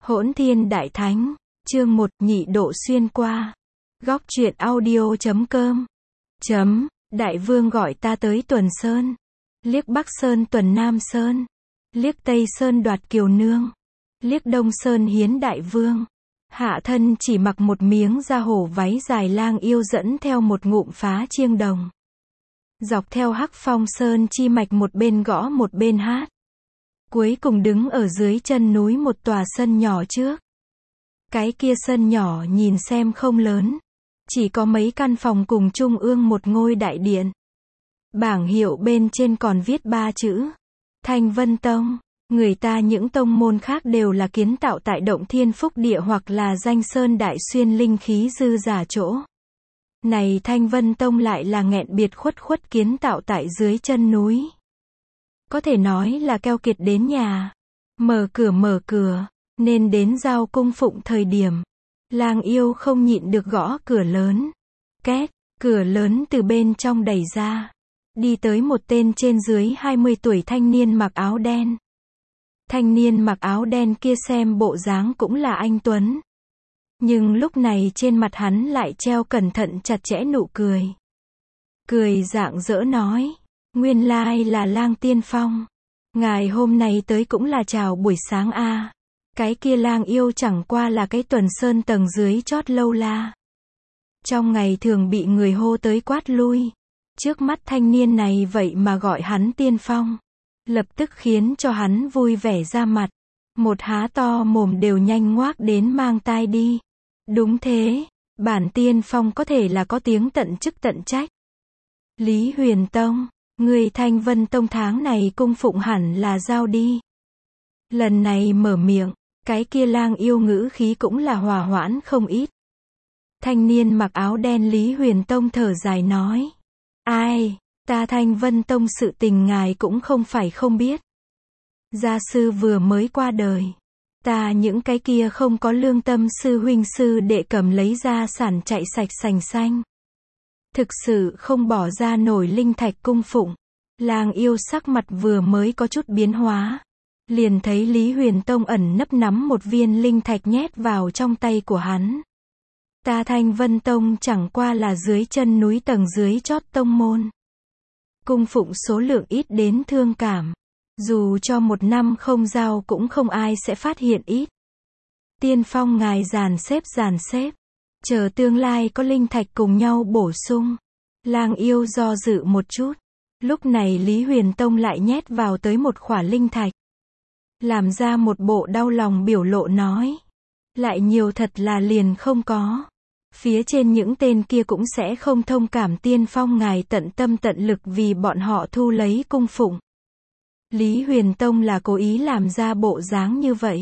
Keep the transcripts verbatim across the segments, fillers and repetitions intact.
Hỗn Thiên Đại Thánh, chương một, nhị độ xuyên qua. Góc truyện audio chấm com. Chấm, Đại Vương gọi ta tới Tuần Sơn. Liếc Bắc Sơn tuần Nam Sơn. Liếc Tây Sơn đoạt Kiều Nương. Liếc Đông Sơn hiến Đại Vương. Hạ thân chỉ mặc một miếng da hổ váy dài lang yêu dẫn theo một ngụm phá chiêng đồng. Dọc theo Hắc Phong Sơn chi mạch một bên gõ một bên hát. Cuối cùng đứng ở dưới chân núi một tòa sân nhỏ trước. Cái kia sân nhỏ nhìn xem không lớn. Chỉ có mấy căn phòng cùng trung ương một ngôi đại điện. Bảng hiệu bên trên còn viết ba chữ. Thanh Vân Tông. Người ta những tông môn khác đều là kiến tạo tại động thiên phúc địa hoặc là danh sơn đại xuyên linh khí dư giả chỗ. Này Thanh Vân Tông lại là nghẹn biệt khuất khuất kiến tạo tại dưới chân núi. Có thể nói là keo kiệt đến nhà. Mở cửa mở cửa, nên đến giao cung phụng thời điểm. Lang yêu không nhịn được gõ cửa lớn. Két, cửa lớn từ bên trong đẩy ra. Đi tới một tên trên dưới hai mươi tuổi thanh niên mặc áo đen. Thanh niên mặc áo đen kia xem bộ dáng cũng là anh Tuấn. Nhưng lúc này trên mặt hắn lại treo cẩn thận chặt chẽ nụ cười. Cười rạng rỡ nói. Nguyên lai là Lang Tiên Phong. Ngài hôm nay tới cũng là chào buổi sáng a. À. Cái kia lang yêu chẳng qua là cái Tuần Sơn tầng dưới chót lâu la. Trong ngày thường bị người hô tới quát lui. Trước mắt thanh niên này vậy mà gọi hắn Tiên Phong. Lập tức khiến cho hắn vui vẻ ra mặt. Một há to mồm đều nhanh ngoác đến mang tai đi. Đúng thế, bản Tiên Phong có thể là có tiếng tận chức tận trách. Lý Huyền Tông. Người Thanh Vân Tông tháng này cung phụng hẳn là giao đi. Lần này mở miệng, cái kia lang yêu ngữ khí cũng là hòa hoãn không ít. Thanh niên mặc áo đen Lý Huyền Tông thở dài nói. Ai, ta Thanh Vân Tông sự tình ngài cũng không phải không biết. Gia sư vừa mới qua đời. Ta những cái kia không có lương tâm sư huynh sư đệ cầm lấy gia sản chạy sạch sành xanh. Thực sự không bỏ ra nổi linh thạch cung phụng. Lang yêu sắc mặt vừa mới có chút biến hóa. Liền thấy Lý Huyền Tông ẩn nấp nắm một viên linh thạch nhét vào trong tay của hắn. Ta Thanh Vân Tông chẳng qua là dưới chân núi tầng dưới chót tông môn. Cung phụng số lượng ít đến thương cảm. Dù cho một năm không giao cũng không ai sẽ phát hiện ít. Tiên Phong ngài dàn xếp dàn xếp. Chờ tương lai có linh thạch cùng nhau bổ sung. Lang yêu do dự một chút. Lúc này Lý Huyền Tông lại nhét vào tới một khỏa linh thạch. Làm ra một bộ đau lòng biểu lộ nói. Lại nhiều thật là liền không có. Phía trên những tên kia cũng sẽ không thông cảm Tiên Phong ngài tận tâm tận lực vì bọn họ thu lấy cung phụng. Lý Huyền Tông là cố ý làm ra bộ dáng như vậy.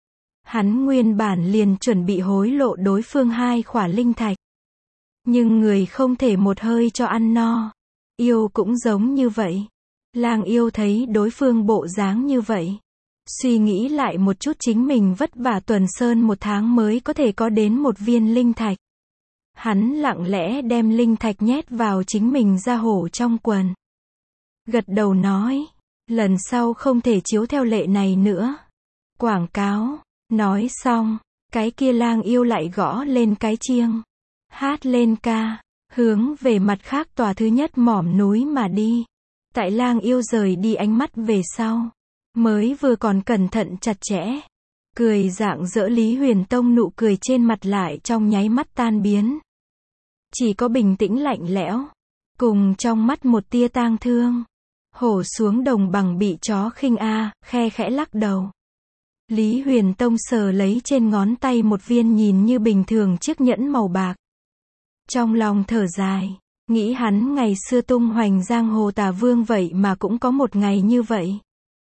Hắn nguyên bản liền chuẩn bị hối lộ đối phương hai khỏa linh thạch. Nhưng người không thể một hơi cho ăn no. Yêu cũng giống như vậy. Lang yêu thấy đối phương bộ dáng như vậy. Suy nghĩ lại một chút chính mình vất vả Tuần Sơn một tháng mới có thể có đến một viên linh thạch. Hắn lặng lẽ đem linh thạch nhét vào chính mình da hổ trong quần. Gật đầu nói. Lần sau không thể chiếu theo lệ này nữa. Quảng cáo. Nói xong. Cái kia lang yêu lại gõ lên cái chiêng. Hát lên ca. Hướng về mặt khác tòa thứ nhất mỏm núi mà đi. Tại lang yêu rời đi ánh mắt về sau. Mới vừa còn cẩn thận chặt chẽ. Cười rạng rỡ Lý Huyền Tông nụ cười trên mặt lại trong nháy mắt tan biến. Chỉ có bình tĩnh lạnh lẽo. Cùng trong mắt một tia tang thương. Hổ xuống đồng bằng bị chó khinh a, khe khẽ lắc đầu. Lý Huyền Tông sờ lấy trên ngón tay một viên nhìn như bình thường chiếc nhẫn màu bạc. Trong lòng thở dài, nghĩ hắn ngày xưa tung hoành giang hồ tà vương vậy mà cũng có một ngày như vậy.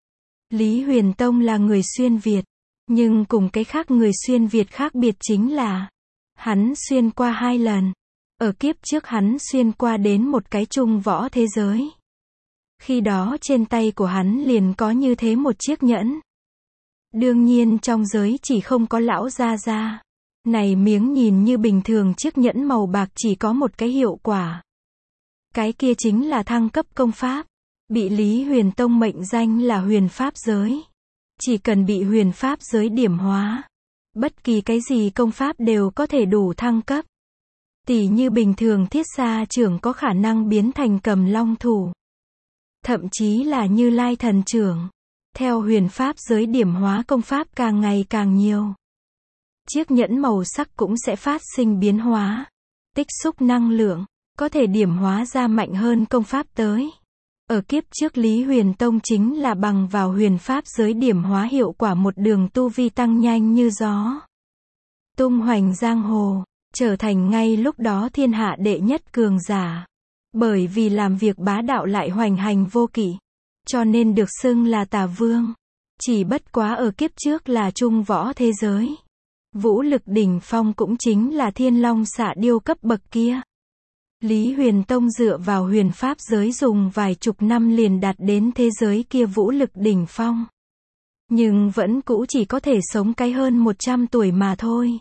Lý Huyền Tông là người xuyên Việt, nhưng cùng cái khác người xuyên Việt khác biệt chính là, hắn xuyên qua hai lần. Ở kiếp trước hắn xuyên qua đến một cái trung võ thế giới. Khi đó trên tay của hắn liền có như thế một chiếc nhẫn. Đương nhiên trong giới chỉ không có lão gia gia. Này miếng nhìn như bình thường chiếc nhẫn màu bạc chỉ có một cái hiệu quả. Cái kia chính là thăng cấp công pháp. Bị Lý Huyền Tông mệnh danh là huyền pháp giới. Chỉ cần bị huyền pháp giới điểm hóa. Bất kỳ cái gì công pháp đều có thể đủ thăng cấp. Tỉ như bình thường thiết xa trưởng có khả năng biến thành cầm long thủ. Thậm chí là Như Lai thần trưởng. Theo huyền pháp giới điểm hóa công pháp càng ngày càng nhiều. Chiếc nhẫn màu sắc cũng sẽ phát sinh biến hóa. Tích xúc năng lượng, có thể điểm hóa ra mạnh hơn công pháp tới. Ở kiếp trước Lý Huyền Tông chính là bằng vào huyền pháp giới điểm hóa hiệu quả một đường tu vi tăng nhanh như gió. Tung hoành giang hồ, trở thành ngay lúc đó thiên hạ đệ nhất cường giả. Bởi vì làm việc bá đạo lại hoành hành vô kỷ, cho nên được xưng là Tà Vương. Chỉ bất quá ở kiếp trước là trung võ thế giới. Vũ lực đỉnh phong cũng chính là Thiên Long Xạ Điêu cấp bậc kia. Lý Huyền Tông dựa vào huyền pháp giới dùng vài chục năm liền đạt đến thế giới kia vũ lực đỉnh phong. Nhưng vẫn cũ chỉ có thể sống cái hơn một trăm tuổi mà thôi.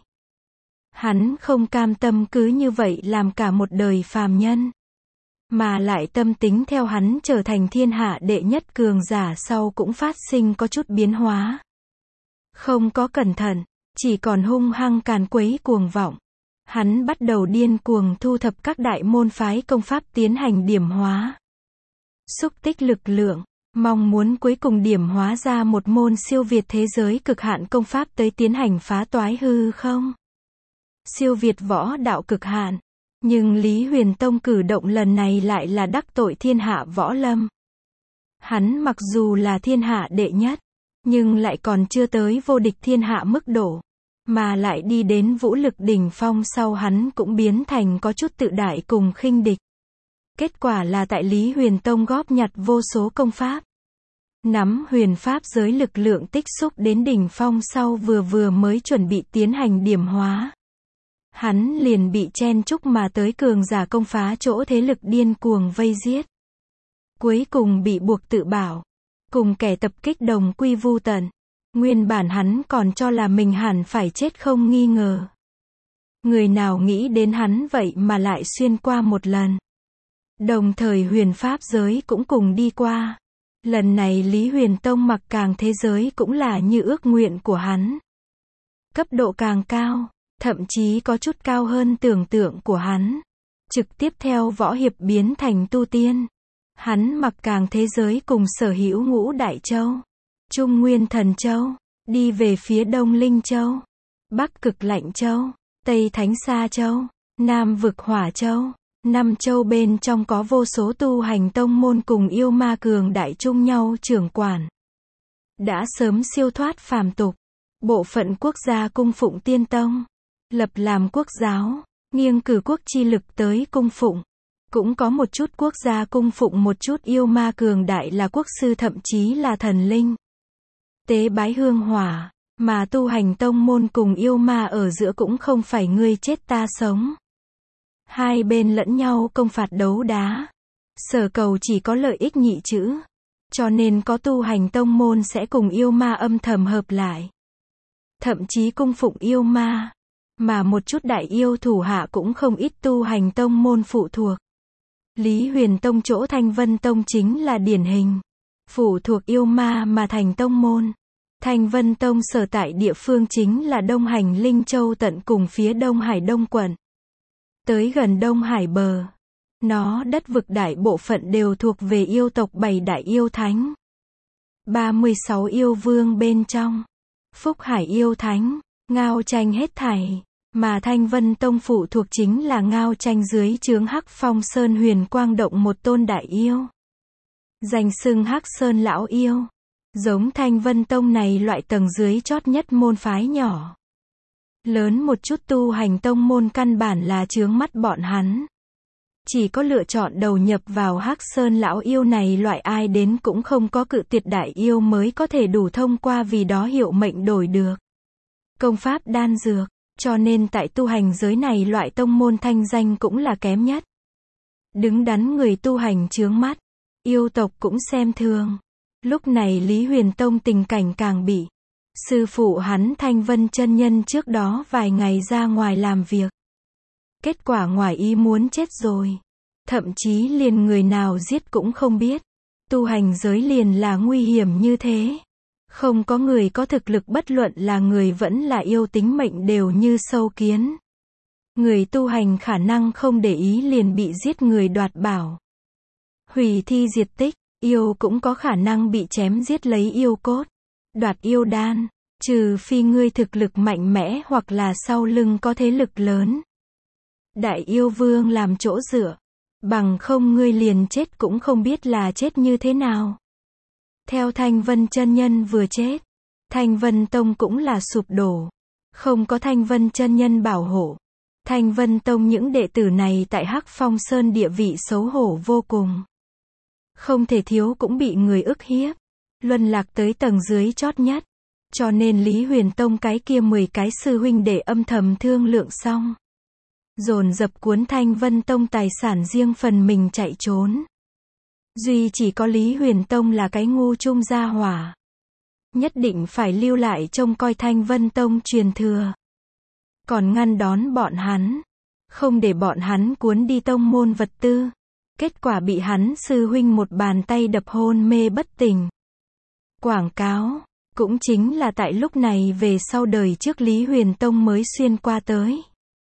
Hắn không cam tâm cứ như vậy làm cả một đời phàm nhân. Mà lại tâm tính theo hắn trở thành thiên hạ đệ nhất cường giả sau cũng phát sinh có chút biến hóa. Không có cẩn thận, chỉ còn hung hăng càn quấy cuồng vọng. Hắn bắt đầu điên cuồng thu thập các đại môn phái công pháp tiến hành điểm hóa. Xúc tích lực lượng, mong muốn cuối cùng điểm hóa ra một môn siêu việt thế giới cực hạn công pháp tới tiến hành phá toái hư không. Siêu việt võ đạo cực hạn. Nhưng Lý Huyền Tông cử động lần này lại là đắc tội thiên hạ võ lâm. Hắn mặc dù là thiên hạ đệ nhất, nhưng lại còn chưa tới vô địch thiên hạ mức độ. Mà lại đi đến vũ lực đỉnh phong sau hắn cũng biến thành có chút tự đại cùng khinh địch. Kết quả là tại Lý Huyền Tông góp nhặt vô số công pháp. Nắm huyền pháp giới lực lượng tích xúc đến đỉnh phong sau vừa vừa mới chuẩn bị tiến hành điểm hóa. Hắn liền bị chen chúc mà tới cường giả công phá chỗ thế lực điên cuồng vây giết. Cuối cùng bị buộc tự bảo. Cùng kẻ tập kích đồng quy vu tận. Nguyên bản hắn còn cho là mình hẳn phải chết không nghi ngờ. Người nào nghĩ đến hắn vậy mà lại xuyên qua một lần. Đồng thời huyền pháp giới cũng cùng đi qua. Lần này Lý Huyền Tông mặc càng thế giới cũng là như ước nguyện của hắn. Cấp độ càng cao, thậm chí có chút cao hơn tưởng tượng của hắn. Trực tiếp theo võ hiệp biến thành tu tiên. Hắn mặc càng thế giới cùng sở hữu ngũ đại châu. Trung Nguyên Thần Châu, đi về phía Đông Linh Châu, Bắc Cực Lạnh Châu, Tây Thánh Sa Châu, Nam Vực Hỏa Châu. Năm châu bên trong có vô số tu hành tông môn cùng yêu ma cường đại chung nhau trưởng quản. Đã sớm siêu thoát phàm tục. Bộ phận quốc gia cung phụng tiên tông. Lập làm quốc giáo, nghiêng cử quốc chi lực tới cung phụng. Cũng có một chút quốc gia cung phụng một chút yêu ma cường đại là quốc sư thậm chí là thần linh. Tế bái hương hỏa, mà tu hành tông môn cùng yêu ma ở giữa cũng không phải ngươi chết ta sống. Hai bên lẫn nhau công phạt đấu đá. Sở cầu chỉ có lợi ích nhị chữ. Cho nên có tu hành tông môn sẽ cùng yêu ma âm thầm hợp lại. Thậm chí cung phụng yêu ma. Mà một chút đại yêu thủ hạ cũng không ít tu hành tông môn phụ thuộc. Lý Huyền Tông chỗ Thanh Vân Tông chính là điển hình. Phụ thuộc yêu ma mà thành tông môn. Thanh Vân Tông sở tại địa phương chính là Đông Hành Linh Châu tận cùng phía Đông Hải Đông quận. Tới gần Đông Hải bờ. Nó đất vực đại bộ phận đều thuộc về yêu tộc bảy đại yêu thánh. ba mươi sáu yêu vương bên trong. Phúc Hải yêu thánh, Ngao Tranh hết thảy. Mà Thanh Vân Tông phụ thuộc chính là Ngao Tranh dưới trướng Hắc Phong Sơn Huyền Quang Động một tôn đại yêu. Danh xưng Hắc Sơn lão yêu. Giống Thanh Vân Tông này loại tầng dưới chót nhất môn phái nhỏ. Lớn một chút tu hành tông môn căn bản là chướng mắt bọn hắn. Chỉ có lựa chọn đầu nhập vào Hắc Sơn lão yêu này loại ai đến cũng không có cự tuyệt đại yêu mới có thể đủ thông qua vì đó hiệu mệnh đổi được. Công pháp đan dược, cho nên tại tu hành giới này loại tông môn thanh danh cũng là kém nhất. Đứng đắn người tu hành chướng mắt, yêu tộc cũng xem thường. Lúc này Lý Huyền Tông tình cảnh càng bị. Sư phụ hắn Thanh Vân chân nhân trước đó vài ngày ra ngoài làm việc. Kết quả ngoài ý muốn chết rồi. Thậm chí liền người nào giết cũng không biết. Tu hành giới liền là nguy hiểm như thế. Không có người có thực lực bất luận là người vẫn là yêu tính mệnh đều như sâu kiến. Người tu hành khả năng không để ý liền bị giết người đoạt bảo. Hủy thi diệt tích, yêu cũng có khả năng bị chém giết lấy yêu cốt, đoạt yêu đan, trừ phi ngươi thực lực mạnh mẽ hoặc là sau lưng có thế lực lớn. Đại yêu vương làm chỗ dựa, bằng không ngươi liền chết cũng không biết là chết như thế nào. Theo Thanh Vân chân nhân vừa chết, Thanh Vân Tông cũng là sụp đổ. Không có Thanh Vân chân nhân bảo hộ, Thanh Vân Tông những đệ tử này tại Hắc Phong Sơn địa vị xấu hổ vô cùng. Không thể thiếu cũng bị người ức hiếp, luân lạc tới tầng dưới chót nhất. Cho nên Lý Huyền Tông cái kia mười cái sư huynh đệ âm thầm thương lượng xong, dồn dập cuốn Thanh Vân Tông tài sản riêng phần mình chạy trốn. Duy chỉ có Lý Huyền Tông là cái ngu trung gia hỏa, nhất định phải lưu lại trông coi Thanh Vân Tông truyền thừa, còn ngăn đón bọn hắn, không để bọn hắn cuốn đi tông môn vật tư. Kết quả bị hắn sư huynh một bàn tay đập hôn mê bất tỉnh. Quảng cáo, cũng chính là tại lúc này về sau đời trước Lý Huyền Tông mới xuyên qua tới.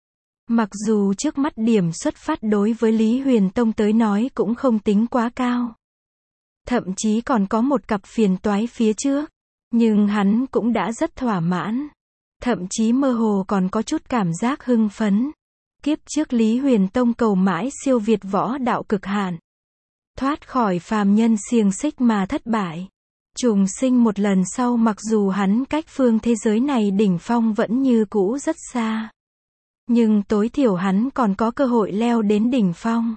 Mặc dù trước mắt điểm xuất phát đối với Lý Huyền Tông tới nói cũng không tính quá cao. Thậm chí còn có một cặp phiền toái phía trước. Nhưng hắn cũng đã rất thỏa mãn. Thậm chí mơ hồ còn có chút cảm giác hưng phấn. Kiếp trước Lý Huyền Tông cầu mãi siêu việt võ đạo cực hạn. Thoát khỏi phàm nhân xiềng xích mà thất bại. Trùng sinh một lần sau mặc dù hắn cách phương thế giới này đỉnh phong vẫn như cũ rất xa. Nhưng tối thiểu hắn còn có cơ hội leo đến đỉnh phong.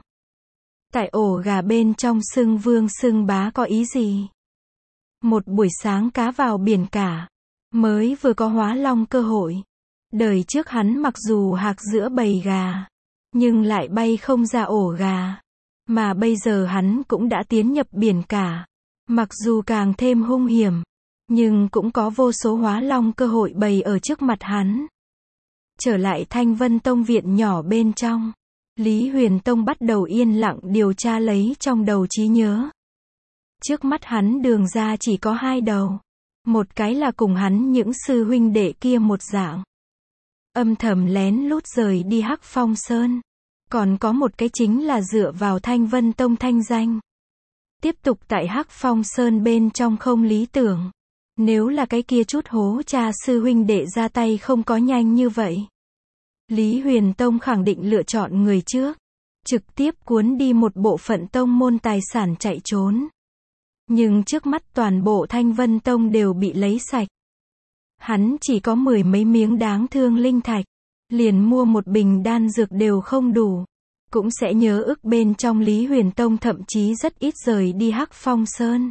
Tại ổ gà bên trong xưng vương xưng bá có ý gì? Một buổi sáng cá vào biển cả. Mới vừa có hóa long cơ hội. Đời trước hắn mặc dù hạc giữa bầy gà. Nhưng lại bay không ra ổ gà. Mà bây giờ hắn cũng đã tiến nhập biển cả. Mặc dù càng thêm hung hiểm. Nhưng cũng có vô số hóa long cơ hội bày ở trước mặt hắn. Trở lại Thanh Vân Tông viện nhỏ bên trong. Lý Huyền Tông bắt đầu yên lặng điều tra lấy trong đầu trí nhớ. Trước mắt hắn đường ra chỉ có hai đầu. Một cái là cùng hắn những sư huynh đệ kia một dạng. Âm thầm lén lút rời đi Hắc Phong Sơn. Còn có một cái chính là dựa vào Thanh Vân Tông thanh danh. Tiếp tục tại Hắc Phong Sơn bên trong không lý tưởng. Nếu là cái kia chút hố cha sư huynh đệ ra tay không có nhanh như vậy. Lý Huyền Tông khẳng định lựa chọn người trước. Trực tiếp cuốn đi một bộ phận tông môn tài sản chạy trốn. Nhưng trước mắt toàn bộ Thanh Vân Tông đều bị lấy sạch. Hắn chỉ có mười mấy miếng đáng thương linh thạch. Liền mua một bình đan dược đều không đủ. Cũng sẽ nhớ ức bên trong Lý Huyền Tông thậm chí rất ít rời đi Hắc Phong Sơn.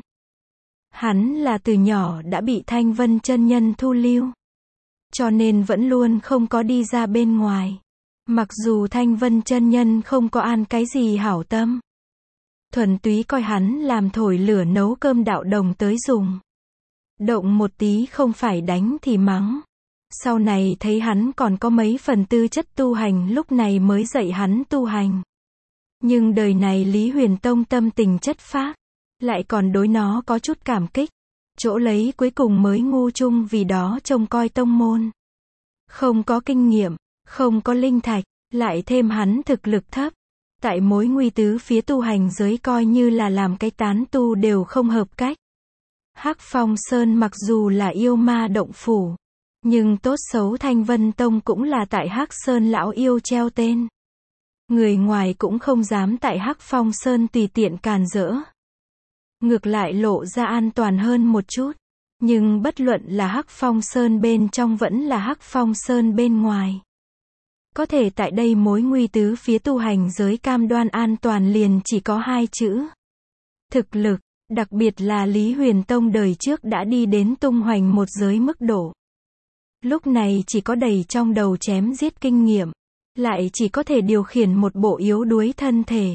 Hắn là từ nhỏ đã bị Thanh Vân chân nhân thu lưu. Cho nên vẫn luôn không có đi ra bên ngoài. Mặc dù Thanh Vân chân nhân không có an cái gì hảo tâm. Thuần túy coi hắn làm thổi lửa nấu cơm đạo đồng tới dùng. Động một tí không phải đánh thì mắng. Sau này thấy hắn còn có mấy phần tư chất tu hành lúc này mới dạy hắn tu hành. Nhưng đời này Lý Huyền Tông tâm tình chất phác. Lại còn đối nó có chút cảm kích. Chỗ lấy cuối cùng mới ngu chung vì đó trông coi tông môn. Không có kinh nghiệm, không có linh thạch, lại thêm hắn thực lực thấp. Tại mối nguy tứ phía tu hành giới coi như là làm cái tán tu đều không hợp cách. Hắc Phong Sơn mặc dù là yêu ma động phủ. Nhưng tốt xấu Thanh Vân Tông cũng là tại Hắc Sơn lão yêu treo tên. Người ngoài cũng không dám tại Hắc Phong Sơn tùy tiện càn rỡ. Ngược lại lộ ra an toàn hơn một chút. Nhưng bất luận là Hắc Phong Sơn bên trong vẫn là Hắc Phong Sơn bên ngoài. Có thể tại đây mối nguy tứ phía tu hành giới cam đoan an toàn liền chỉ có hai chữ. Thực lực, đặc biệt là Lý Huyền Tông đời trước đã đi đến tung hoành một giới mức độ. Lúc này chỉ có đầy trong đầu chém giết kinh nghiệm. Lại chỉ có thể điều khiển một bộ yếu đuối thân thể.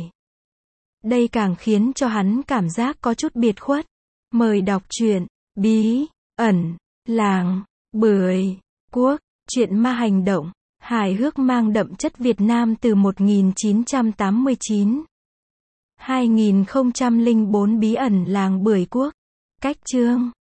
Đây càng khiến cho hắn cảm giác có chút biệt khuất. Mời đọc truyện, bí, ẩn, làng, bưởi, quốc, truyện ma hành động, hài hước mang đậm chất Việt Nam từ một nghìn chín trăm tám mươi chín. hai nghìn không trăm lẻ bốn bí ẩn làng bưởi quốc. Cách chương.